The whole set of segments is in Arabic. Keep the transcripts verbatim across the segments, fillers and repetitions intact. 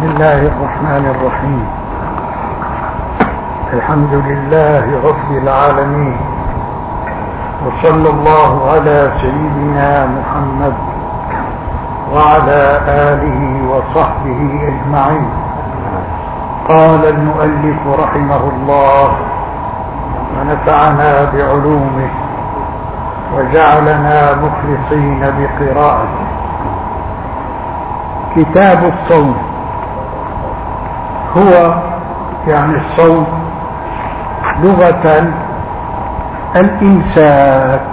بسم الله الرحمن الرحيم. الحمد لله رب العالمين، وصلى الله على سيدنا محمد وعلى آله وصحبه أجمعين. قال المؤلف رحمه الله ونفعنا بعلومه وجعلنا مخلصين بقراءته. كتاب الصوم هو يعني الصوم لغة الإمساك،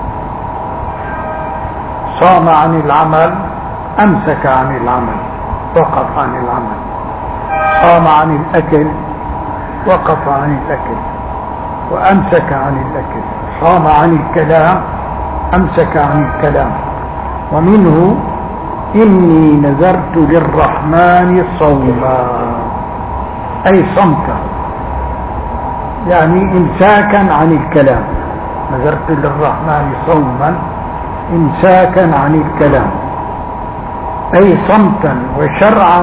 صام عن العمل، أمسك عن العمل، وقف عن العمل. صام عن الأكل، وقف عن الأكل وأمسك عن الأكل. صام عن الكلام، أمسك عن الكلام. ومنه إني نذرت للرحمن صوما، أي صمتا، يعني إمساكا عن الكلام. نذرت للرحمن صوما إمساكا عن الكلام، أي صمتا. وشرعا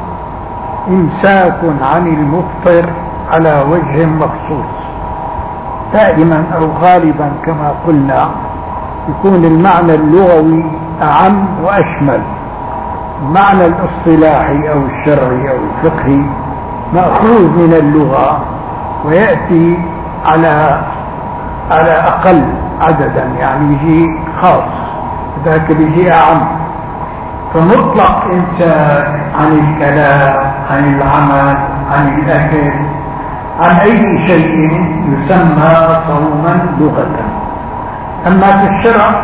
إمساك عن المفطر على وجه مخصوص. دائما أو غالبا كما قلنا يكون المعنى اللغوي أعم وأشمل. المعنى الاصطلاحي أو الشرعي أو الفقهي مأخوذ من اللغة ويأتي على على أقل عددا، يعني يجي خاص، ذاك بيجي أعم. فمطلق إمساك عن الكلام، عن العمل، عن الأكل، عن أي شيء يسمى صوما لغة. أما في الشرع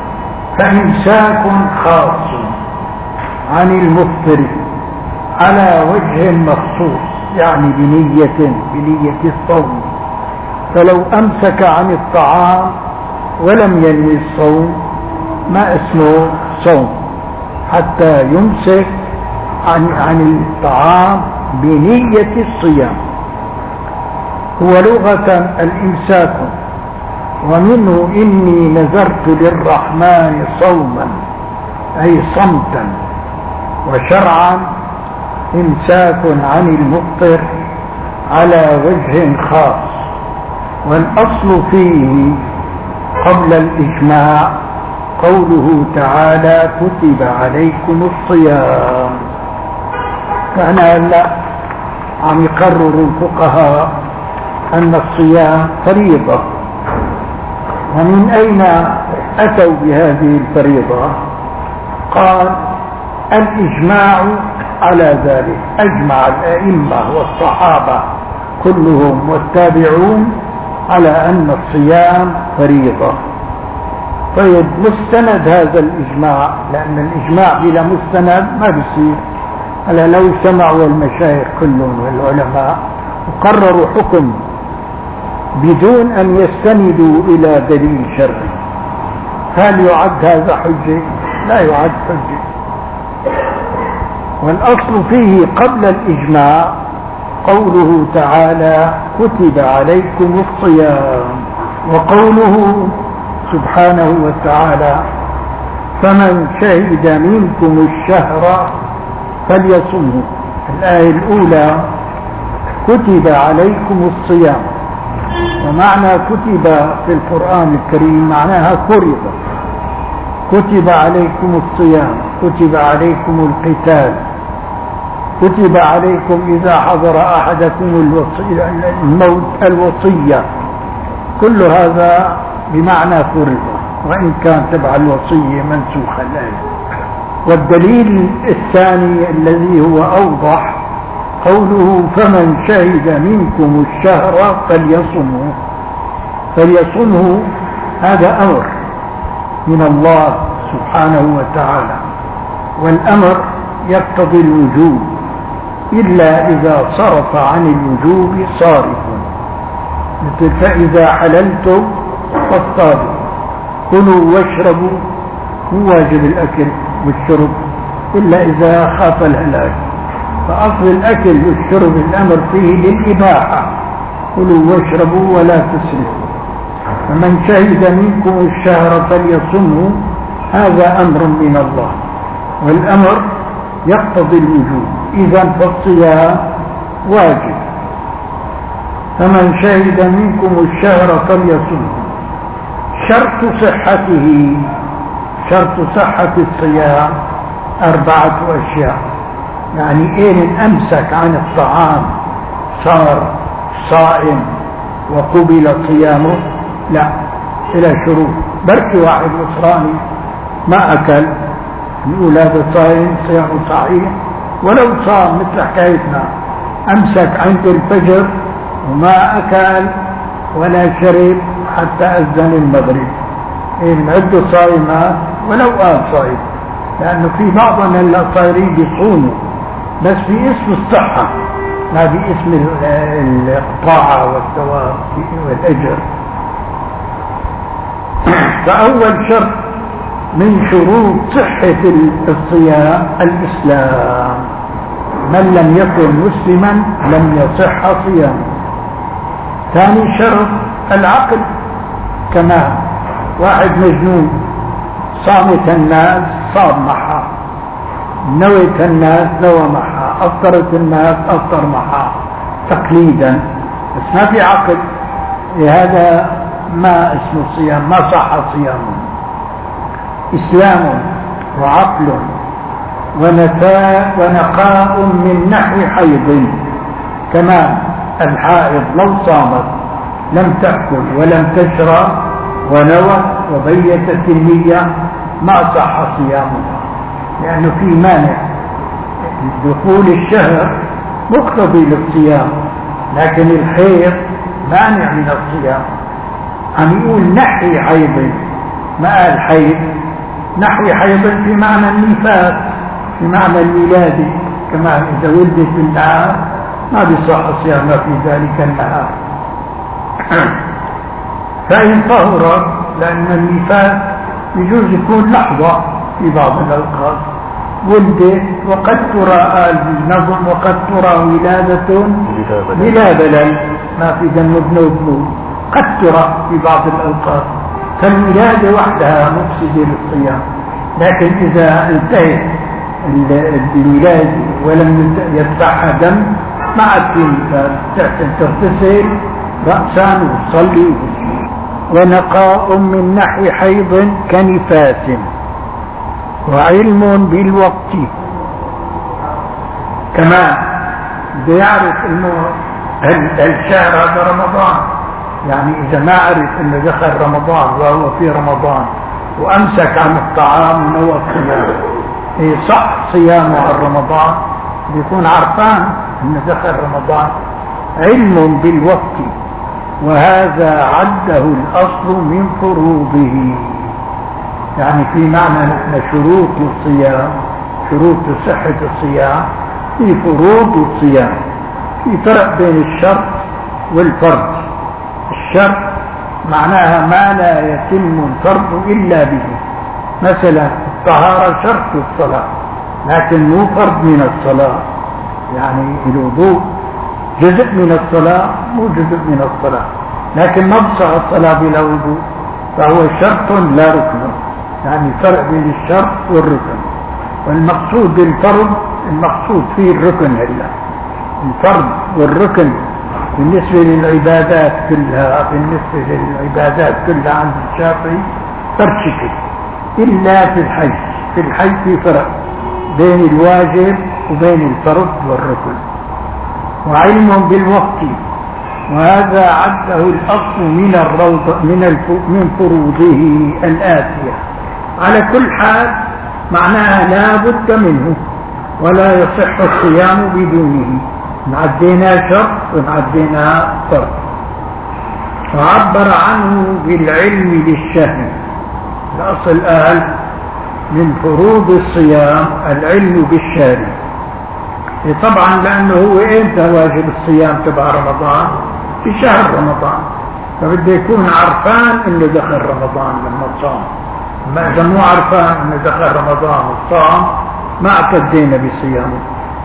فإمساك خاص عن المفطر على وجه مخصوص، يعني بنية بنية الصوم. فلو أمسك عن الطعام ولم ينوي الصوم ما اسمه صوم، حتى يمسك عن عن الطعام بنية الصيام. هو لغة الإمساك. ومنه إني نذرت للرحمن صوما، أي صمتا. وشرعا إمساك عن المفطر على وجه خاص. والأصل فيه قبل الإجماع قوله تعالى كتب عليكم الصيام. كان هلا عم يقرر الفقهاء أن الصيام فريضة. ومن أين أتوا بهذه الفريضة؟ قال الإجماع على ذلك، أجمع الأئمة والصحابة كلهم والتابعون على أن الصيام فريضة. طيب مستند هذا الإجماع، لأن الإجماع بلا مستند ما بيصير. هلا لو اجتمعوا المشايخ كلهم والعلماء وقرروا حكم بدون أن يستندوا إلى دليل شرعي، هل يعد هذا حجة؟ لا يعد حجة. والأصل فيه قبل الإجماع قوله تعالى كتب عليكم الصيام، وقوله سبحانه وتعالى فمن شهد منكم الشهر فليصمه. الآية الأولى كتب عليكم الصيام، ومعنى كتب في القرآن الكريم معناها فرض. كتب عليكم الصيام، كتب عليكم القتال، كتب عليكم إذا حضر أحدكم الموت الوصية. كل هذا بمعنى فرض، وإن كان تبع الوصية منسوخة الآية. والدليل الثاني الذي هو أوضح قوله فمن شهد منكم الشهر فليصمه. فليصمه هذا أمر من الله سبحانه وتعالى، والأمر يقتضي الوجوب إلا إذا صرف عن الوجوب صارف. مثل فإذا حللتم فاصطادوا، كلوا واشربوا، هو واجب الأكل والشرب إلا إذا خاف الهلاك. فأصل الأكل والشرب الأمر فيه للإباحة، كلوا واشربوا ولا تسرفوا. فمن شهد منكم الشهر فليصمه، هذا أمر من الله، والأمر يقتضي الوجوب إذا فالصيام واجب. فمن شهد منكم الشهر فليصمه. شرط صحته شرط صحة الصيام أربعة أشياء. يعني إن أمسك عن الطعام صار صائم وقبل صيامه؟ لا، إلى شروط. بركي واحد نصراني ما أكل نقول هذا صائم صيامه صحيح، ولو صام مثل حكايتنا أمسك عند الفجر وما أكل ولا شرب حتى أذن المغرب، إن عده صائمات ولو قال صائم، لأنه في بعضنا اللي صايرين بيصوموا بس باسم الصحة لا باسم الطاعة والثواب والأجر. فأول شرط من شروط صحة الصيام الإسلام. من لم يكن مسلما لم يصح صيامه. ثاني شرط العقل. كمان واحد مجنون صامت الناس صام معها، نويت الناس نوى معها، أفطرت الناس أفطر معها تقليدا، بس ما في عقل، لهذا ما اسمه الصيام، ما صح صيامه. إسلام وعقل ونفاء ونقاء من نحو حيض. كمان الحائض لو صامت لم تأكل ولم تشرب ونوت وبيتت النية ما صح صيامها، لأنه في مانع. دخول الشهر مقتضي للصيام، لكن الحيض مانع من الصيام. عم يقول نحي حيض، ما قال حيض. نحي حيض في معنى النفاس، في معنى الولادة. كمان إذا ولدت بالنهار ما بيصح صيامها في ذلك النهار. فإن طهرت، لأن النفاس يجوز يكون لحظة في بعض الأوقات، ولدت وقد ترى قال بالنظم وقد ترى ولادة بلا بلل، ما في دم ابن ابن، قد ترى في بعض الأوقات. فالولادة وحدها مفسدة للصيام، لكن إذا انتهت الولادة ولم يتبعها دم ما عاد في نفاس، تغتسل رأسا وتصلي. ونقاء من نحو حيض كنفاس. وعلم بالوقت. كمان بيعرف انه الشهر هذا رمضان، يعني اذا ما عرف انه دخل رمضان وهو في رمضان وامسك عن الطعام ونوى الصيام، إيه صح صيامه عن رمضان، بيكون عرفان انه دخل رمضان. علم بالوقت، وهذا عده الأصل من فروضه. يعني في معنى نحن شروط الصيام، شروط صحة الصيام، في فروض الصيام. في فرق بين الشرط والفرض. الشرط معناها ما لا يتم الفرض إلا به، مثلا الطهارة شرط الصلاة لكن مو فرض من الصلاة، يعني الوضوء جزء من الصلاة مو جزء من الصلاة، لكن ما تصح الصلاة بلا وضوء، فهو شرط لا ركن. يعني فرق بين الشرط والركن. والمقصود بالفرض المقصود فيه الركن هلا. الفرض والركن بالنسبة للعبادات كلها، بالنسبة للعبادات كلها عند الشافعي ترشكل إلا في الحج. في الحج في فرق بين الواجب وبين الفرض والركن. وعلم بالوقت، وهذا عده الأصل من الروض من من فروضه الآتية. على كل حال معناها لا بد منه ولا يصح الصيام بدونه. نعدينا شرط ونعدينا فرض. وعبر عنه بالعلم بالشهر. الأصل قال من فروض الصيام العلم بالشهر، طبعا لأنه هو إمتى واجب الصيام تبع رمضان؟ في شهر رمضان، فبده يكون عرفان إنه دخل رمضان لما صام. ما إذا مو عرفان إنه دخل رمضان والصام ما اعتدينا بصيامه.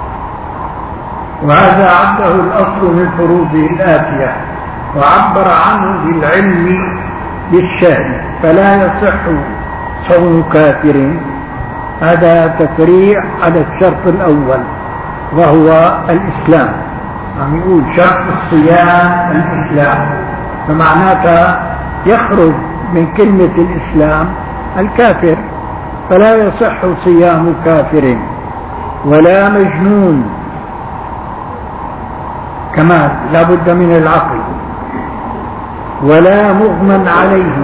وهذا عده الأصل من فروضه الآتية. وعبر عنه بالعلم بالشهر، فلا يصح صوم كافر. هذا تفريع على الشرط الأول. وهو الإسلام. عم يقول شرط الصيام الإسلام، فمعناتها يخرج من كلمة الإسلام الكافر، فلا يصح صيام كافر ولا مجنون، كمان لا بد من العقل، ولا مغمى عليه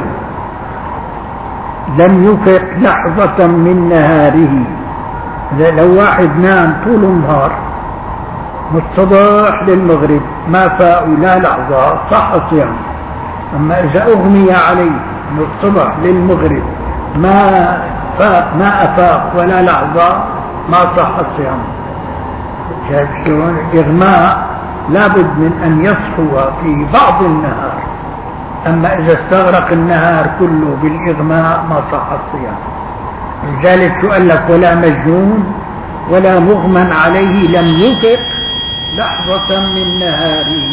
لم يفق لحظة من نهاره. لو واحد نام طول النهار من الصباح للمغرب ما فاق ولا لحظة صح صيام. أما إذا أغمي عليه من الصبح للمغرب ما فاق ما أفاق ولا لحظة ما صح الصيام. شايف شلون؟ الإغماء لابد من أن يصحو في بعض النهار، أما إذا استغرق النهار كله بالإغماء ما صح الصيام. لذلك يقول لك ولا مجنون ولا مغمى عليه لم يفق لحظة من نهاره.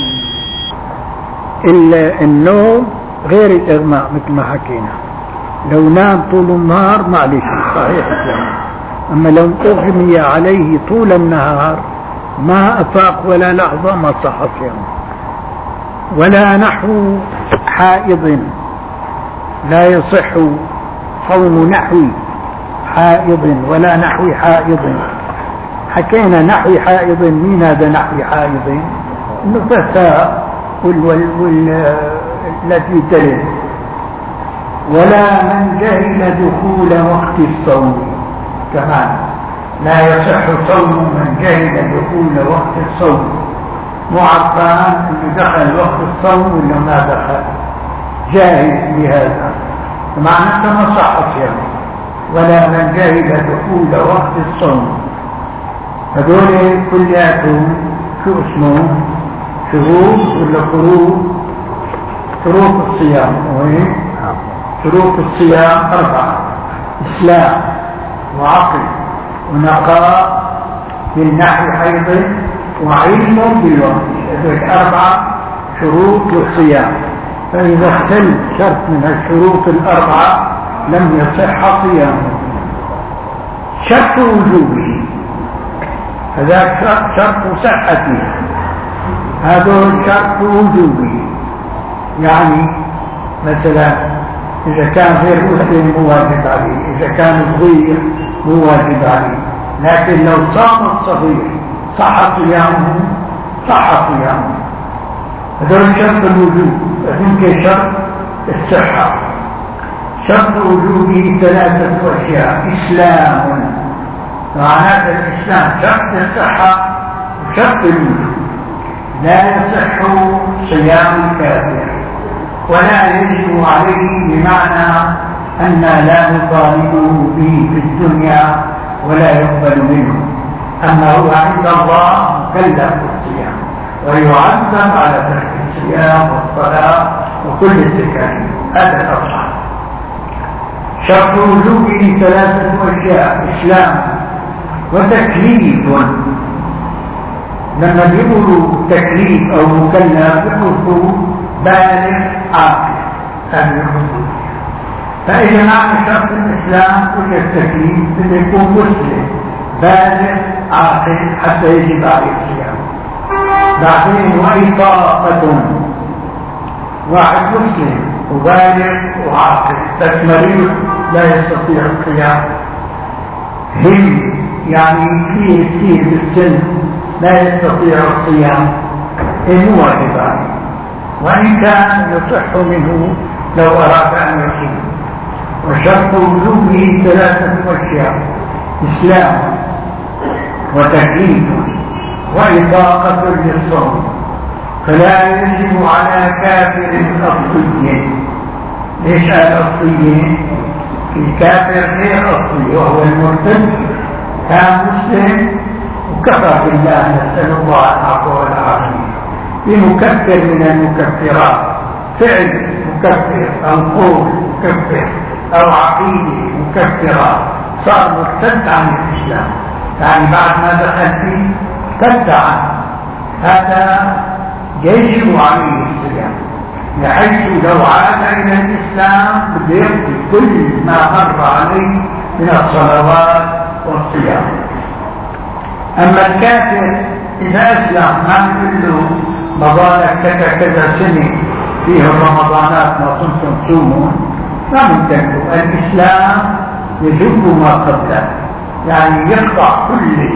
إلا النوم غير الإغماء مثل ما حكينا، لو نام طول النهار معلش صحيح الصيام، أما لو أغمي عليه طول النهار ما أفاق ولا لحظة ما صح الصيام. ولا نحو حائض، لا يصح صوم نحو حائض ولا نحو حائض. حكينا نحو حائض، مين هذا نحو حائض؟ النفساء والتي تلد. ولا من جهل دخول وقت الصوم، كمان لا يصح صوم من جهل دخول وقت الصوم. معرفان انه دخل وقت الصوم ولا ما دخل، جاهل بهذا معناته ما صح صيامه. ولا من جهل دخول وقت الصوم، هذول كلياتهم شو اسمه؟ شروط ولا فروض؟ شروط الصيام. وين شروط الصيام؟ أربعة: إسلام وعقل ونقاء من نحو حيض وعلم بالوقت. هذول أربعة شروط للصيام، فإذا اختل شرط من الشروط الأربعة لم يصح صيامه. شرط وجوبه هذا شرط صحته، هذا شرط وجوبه. يعني مثلا إذا كان غير مسلم مو واجب عليه، إذا كان صغير مو واجب عليه، لكن لو صام الصغير صح صيامه، صح صيامه. هذول شرط الوجوب. يمكن شرط الصحة. شرط وجوبه ثلاثة أشياء: إسلام، معناته الإسلام شرط الصحة وشرط الوجوب. لا يصح صيام الكافر ولا يجب عليه، بمعنى أن لا نطالبه به في الدنيا ولا يقبل منه، أما هو عند الله مكلف بالصيام ويعذب على ترك الصيام والصلاة وكل التكاليف. هذا الأصح. شرط وجوبه ثلاثة أشياء: إسلام وتكليف. لما يقولوا تكليف أو مكلف يقولوا بالغ عاقل، هذا يقولوا. فإذا معنى شرط الإسلام كل التكليف بده يكون مسلم بالغ عاقل حتى يجب عليه الصيام. بعدين وإطاقة، واحد مسلم وبالغ وعاقل بس مريض لا يستطيع القيام، هم يعني فيه كثير بالسن لا يستطيع الصيام، إنه واجب عليه، وإن كان يصح منه لو أراد أن يصوم. وشرط وجوبه ثلاثة أشياء: إسلام وتكليف وإطاقة للصوم. فلا يجب على كافر أصلي. ليش قال أصلي؟ الكافر غير أصلي وهو المرتد، كان مسلم وكفر بالله، نسأل الله العفو والعافية. بمكفر من المكفرات، فعل مكفر أو قول مكفر أو عقيدة مكفرة، صار مرتد عن الإسلام، يعني بعد ما دخل فيه ارتد عنه. هذا يجب عليه الصيام، بحيث لو عاد إلى الإسلام بده يقضي كل ما مر عليه من الصلوات والصيام. أما الكافر إذا أسلم ما نقول له مضالك كذا كذا سنة فيه رمضانات ما كنتم تصومون، ما ممكن له. الإسلام يجب ما قبله، يعني يقطع كل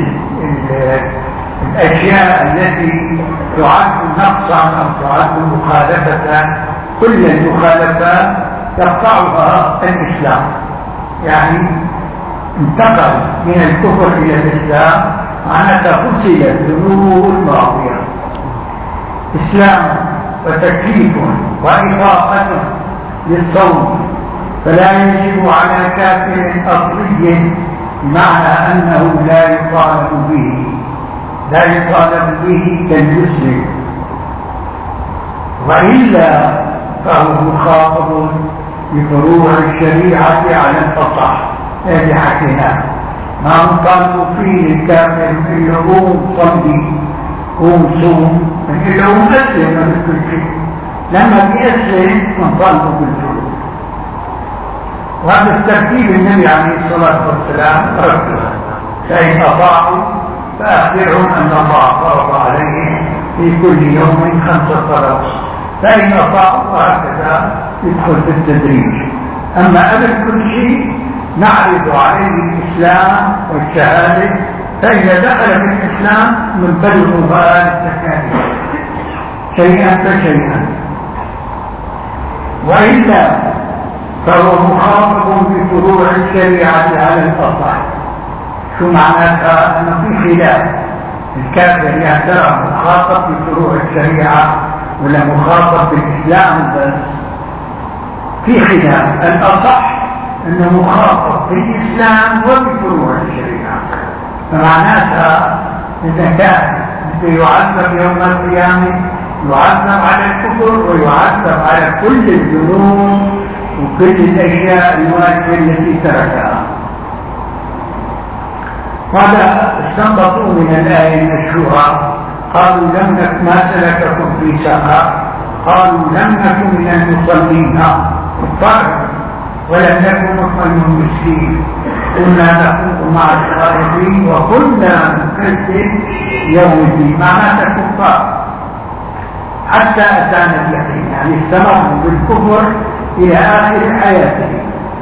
الأشياء التي تعد نقصا أو تعد مخالفة، كل المخالفات يقطعها الإسلام. يعني انتقل من الكفر إلى الإسلام معناتها غسلت ذنوبه الماضية. إسلام وتكليف وإطاعة للصوم، فلا يجب على كافر أصلي بمعنى أنه لا يطالب به، لا يطالب به كالمسلم، وإلا فهو مخاطب بفروع الشريعة على الأصح. هذه حكيناه ما نطالب فيه الكافر إلا قوم صلي قوم صوم، إلا هو مسلم من كل شيء. لما بيسلم نطالبه بالفروع، وهذا الترتيب النبي عليه الصلاة والسلام رتبه. فإن أطاعوا فأخبرهم أن الله فرض عليهم في كل يوم خمسة صلوات، فإن أطاعوا وهكذا يدخل في التدريج. أما قبل كل شيء نعرض عليه الإسلام والشهادة، فإذا دخل في الإسلام ننبذه بقى التكاليف شيئا فشيئا، وإلا فهو مخاطب بفروع الشريعة على الأصح. شو معناتها؟ أنه في خلاف، الكافر يا ترى مخاطب بفروع الشريعة ولا مخاطب بالإسلام بس؟ في خلاف. الأصح أنه مخاطب بالإسلام وبفروع الشريعة، فمعناتها إذا كان يعذب يوم القيامة يعذب على الكفر ويعذب على كل الذنوب وكل الأشياء الواجبة التي تركها. هذا استنبطوا من الآية المشهورة، قالوا لم نكن ما سلككم في سقر، قالوا لم نكن من المصلين فرق، ولم نكن نطعم المسكين، كنا نخوض مع الخائفين وكنا نكذب يوم الدين. معناتها كفار حتى أتانا اليقين، يعني استمروا بالكفر إلى آخر حياته.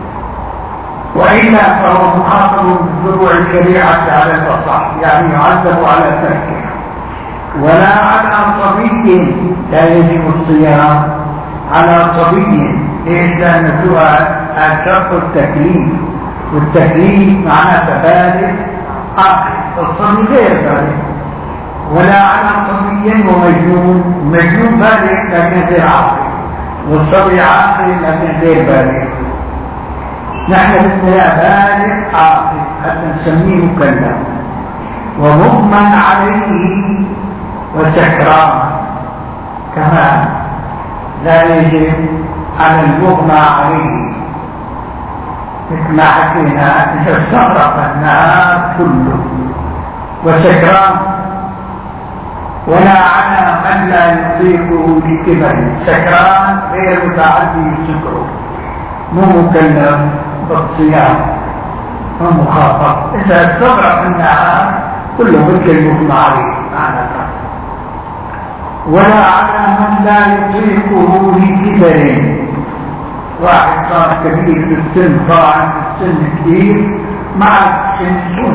وإلا فهو مخاطب بفروع الشريعة على الأصح، يعني يعذب على تركه. ولا على صبي لا يجب الصيام على صبي، ليش؟ لأن سؤال شرط التكليف، والتكليف معناه بالغ عاقل، الصبي غير بالغ. ولا على صبي ومجنون، مجنون بالغ لكن غير عاقل، والصبي عاقل لكن غير بالغ. نحن بدنا بالغ عاقل حتى نسميه مكلف، ومغمى عليه وسكران كمان لا يجب على المغمى عليه، مثل ما حكينا إذا استغرق النهار كله، وسكران. ولا على من لا يطيقه لكبره، سكران غير متعدي سكره، مو مكلف بالصيام ومخاطب. إذا استغرق النهار كله مثل المغمى عليه معناتها. ولا على من لا يطيقه لكبره، واحد صار كبير في السن، طاعن في السن كبير مع السن،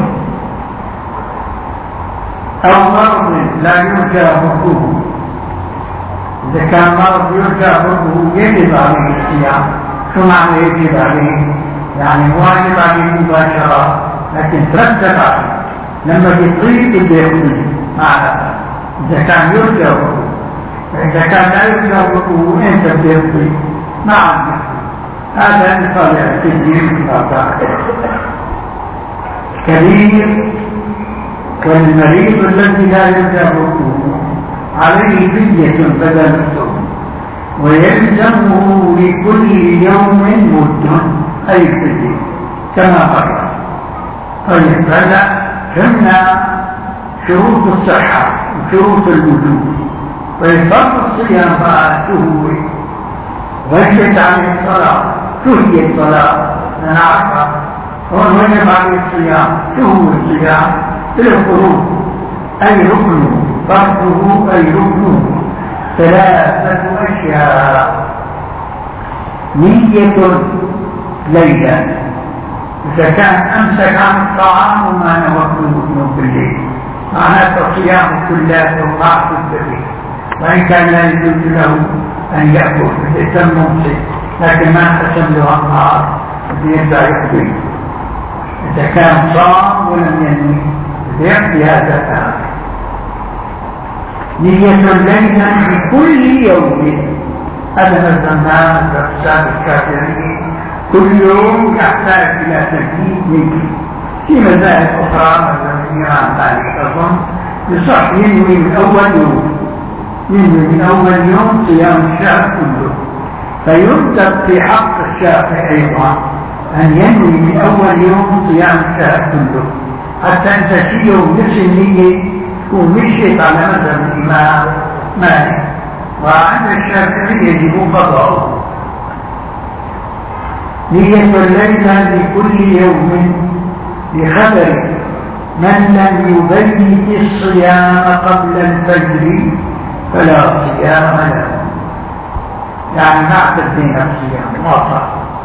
أو مرض لا يرجى برؤه. إذا كان مرض يرجى برؤه يجب عليه الصيام. شو معنى يجب عليه؟ يعني واجب عليه مباشرة، لكن ترتب عليه لما يطيق بده يقضي معناتها. إذا كان يرجى برؤه، إذا كان لا يرجى برؤه أنت بده يقضي ما عندك. هذا مثال التدبير كبير. والمريض الذي لا يرجى برؤه عليه فدية بدل الصوم، ويلزمه لكل يوم مد، أي فدية كما قرر. طيب هلا فهمنا شروط الصحة وشروط الوجوب. فيفرض الصيام بقى شو هو؟ وجبت عليه الصلاة. شو هي الصلاة؟ نعرفها. هو وجب عليه الصيام. شو هو الصيام؟ الفروض أي ركن، فرضه أي ركنه ثلاثة أشياء: نية ليلا، إذا كان أمسك عن الطعام وما نوكله بالليل معناته صيام كله وما به، وإن كان لا يجوز له أن يأكل يتم ممسك، لكن ما قسم له النهار يرجع يقضي. إذا كان صام ولم ينوي يقضي هذا الأمر. نية ليلا بكل يوم، هذا الزمان الرسال الكافرين كل يوم يحتاج إلى تجديد نية. في مذاهب أخرى مثل الإيران ذلك أظن يصح ينوي من أول يوم، ينوي من أول يوم صيام الشهر كله، فيندب في حق الشافعي أيضا أن ينوي من أول يوم صيام الشهر كله، حتى أن تشيء نفس النية تكون مشيت على مذهب الإمام مالك، وعند الشافعي يجب قضاؤه. نية الليلة لكل يوم بخبر من لم يبيت الصيام قبل الفجر فلا صيام له، يعني ما اعتدينا الصيام واضح.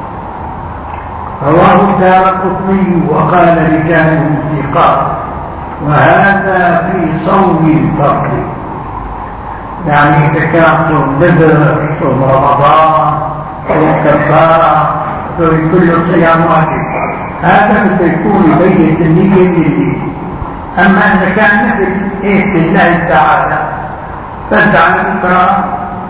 رواه الدارقطني وقال رجاله ثقات، وهذا في صوم الفرض، يعني إذا كان صوم نذر، صوم رمضان، صوم كفارة، كل الصيام واجب، هذا بده يكون يبين النية لله. أما إذا كان مثل إيه لله تعالى، فدع بكرة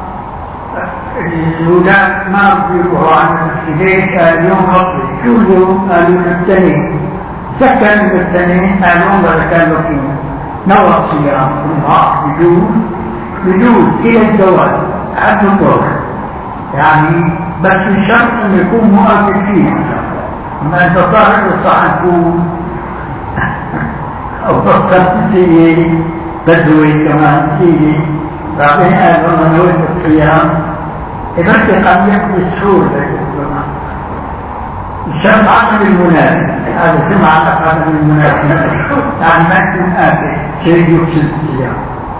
الولاد ما رضيوا عن المسجدين، قال يوم رضي شو اليوم؟ قالوا الاثنين، سكن الاثنين، قالوا هذا كان لكم نوى الصيام النهار بدون بدون إلى الزواج حتى الظهر، يعني بس الشرط أن يكون مؤكد فيه. أما أنت طالب الصحفون أو فكرت فيه بدوي كمان فيه، بعدين قالوا أنا نويت الصيام، إذا قد يقضي السهول الشرط عدم المناسب، هذا سمع عدم المناسب، يعني ما يكون آكل شيء يفسد الصيام.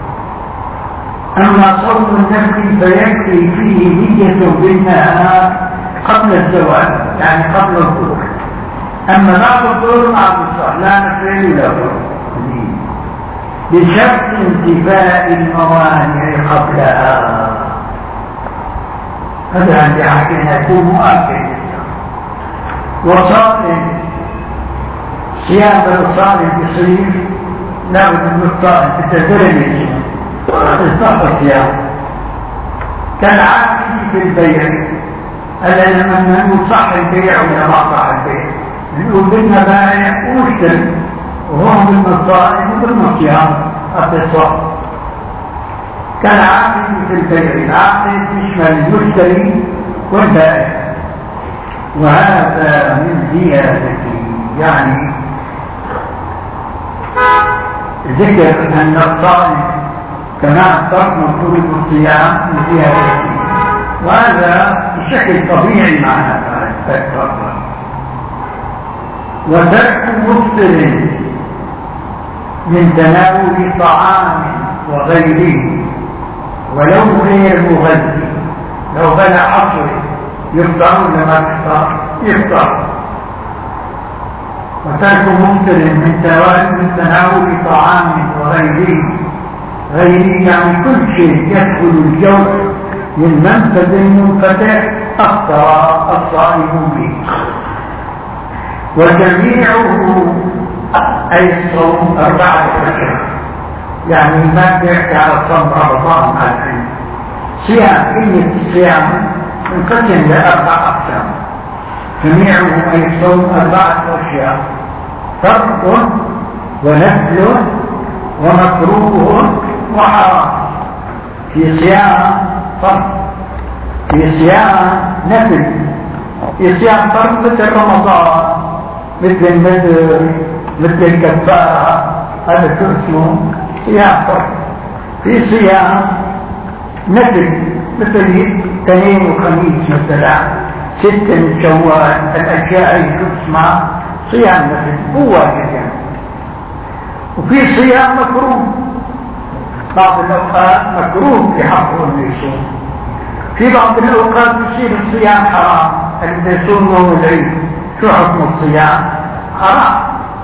أما صوم النفل فيكفي فيه نية بالنهار قبل الزواج، يعني قبل الظهر. أما بعد الظهر مع الصلاة لا نفعل له بشرط انتفاء الموانع قبلها. هذا عندي حكينا يكون مؤكد. وصائم صيام الصائم يصير لابد من الصائم بالتدرج الصف الصيام كالعاقل في البيع. ألا لما نقول صح البيع ولا ما صح البيع، نقول بدنا بائع ومشتري، وهم بدنا الصائم وبدنا الصيام الصف. كالعاقل في البيع، العاقل يشمل المشتري والبائع. وهذا من زيادته، يعني ذكر أن الصائم كما اخترت مفروض الصيام من زيادته، وهذا بشكل طبيعي معنا فعلا. وترك مفطر من تناول طعام وغيره ولو غير مغذي، لو بلع عصر يفطر ولا ما يفطر؟ يفطر. وترك مفطر من تناول طعام وغيره، غيره يعني كل شيء يدخل الجو من منفذ منفتح أفطر الصائم به. وجميعه أي الصوم أربعة أشهر، يعني ما بيحكي على صوم رمضان مع العلم. صيام كلمة الصيام منقسم لأربع أقسام، جميعه أي الصوم أربعة أشياء: فرض ونفل ومكروه وحرام. في صيام فرض، في صيام نفل، في صيام فرض مثل رمضان، مثل النذر، مثل الكفارة، هذا شو اسمه صيام فرض. في صيام نفل مثل اثنين وخميس مثلا، ستة من شوال، الأشياء اللي اسمها صيام نفل هو واجب يعني. وفي صيام مكروه، بعض الأوقات مكروه في حقه أن يصوم، في بعض الأوقات يصير الصيام حرام، اللي يصوم يوم العيد شو حكم الصيام؟ حرام.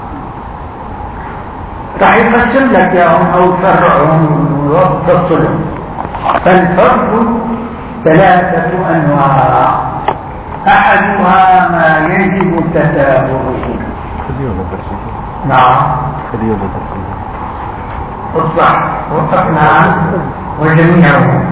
راح يفسر لك ياهم أو يفرعهم ويفصلهم. فالفرق ثلاثة أنواع، أحدها ما يجب تتابعه. نعم اصبح وفقنا وجميعهم.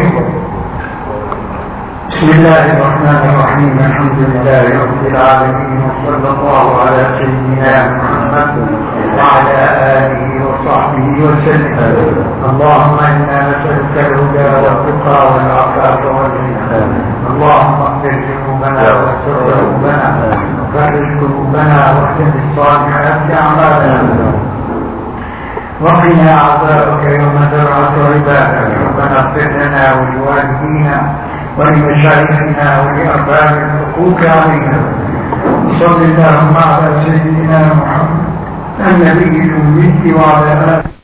بسم الله الرحمن الرحيم، الحمد لله رب العالمين، وصلى الله على سيدنا محمد وعلى آله وصحبه وسلم. اللهم إنا نسألك الهدى والتقى والعفاف والغنى. اللهم اغفر ذنوبنا واستر ذنوبنا وفرج قلوبنا واهدنا الصالحات أعمالنا وقنا عذابك يوم تبعث عبادك. ربنا اغفر لنا ولوالدينا ولمشايخنا ولأرباب الحقوق علينا. صل اللهم على سيدنا محمد النبي الأمي وعلى آله